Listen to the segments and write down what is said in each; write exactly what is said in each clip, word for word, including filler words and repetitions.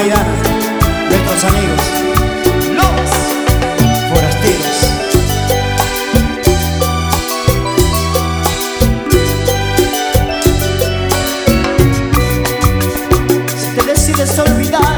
Maidana, nuestros amigos, los forasteros. Si te decides olvidar,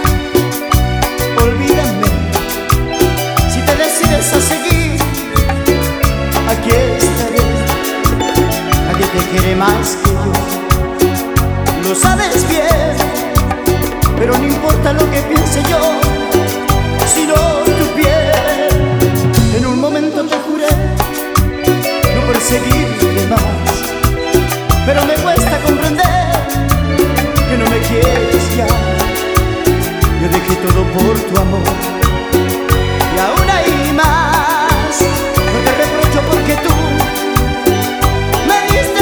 olvídame. Si te decides a seguir, aquí estaré. Nadie te quiere más que yo, lo sabes bien, pero no importa lo que piense yo, sino tu piel. En un momento te juré no perseguirte más, pero me cuesta comprender que no me quieres ya. Yo dejé todo por tu amor y aún hay más. No te reprocho porque tú me diste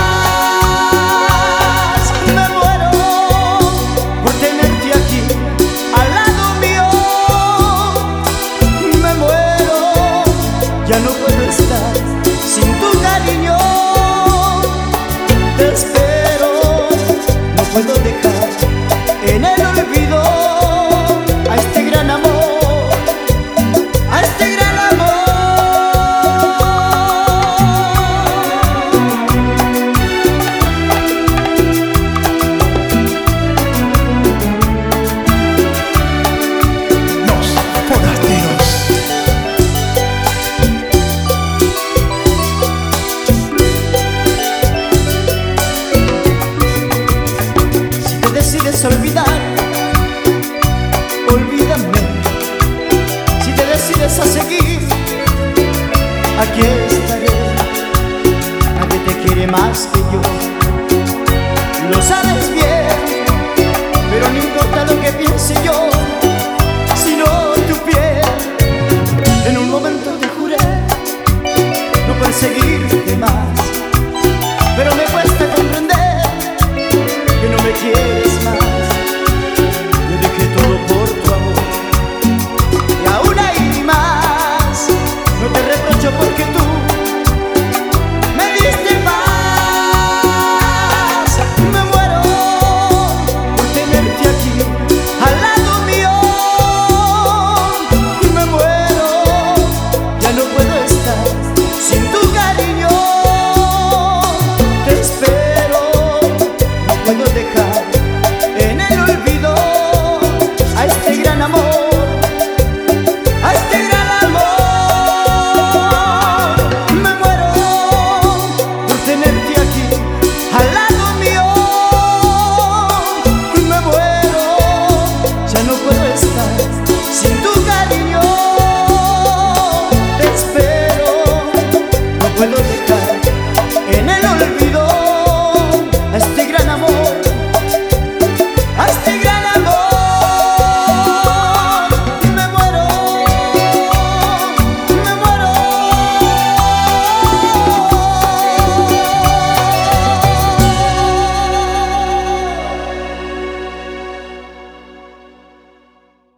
paz. Me muero por tenerte aquí al lado mío. Me muero, ya no puedo estar sin tu cariño. Te espero, no puedo dejar en el olvido a este gran amor, a este gran amor. Los forasteros. Si te decides olvidar, olvídame. Si te decides a seguir, aquí estaré. Nadie te quiere más que yo, lo sabes bien, pero no importa lo que piense yo, sino tu piel. En un momento te juré no perseguirte más, pero me cuesta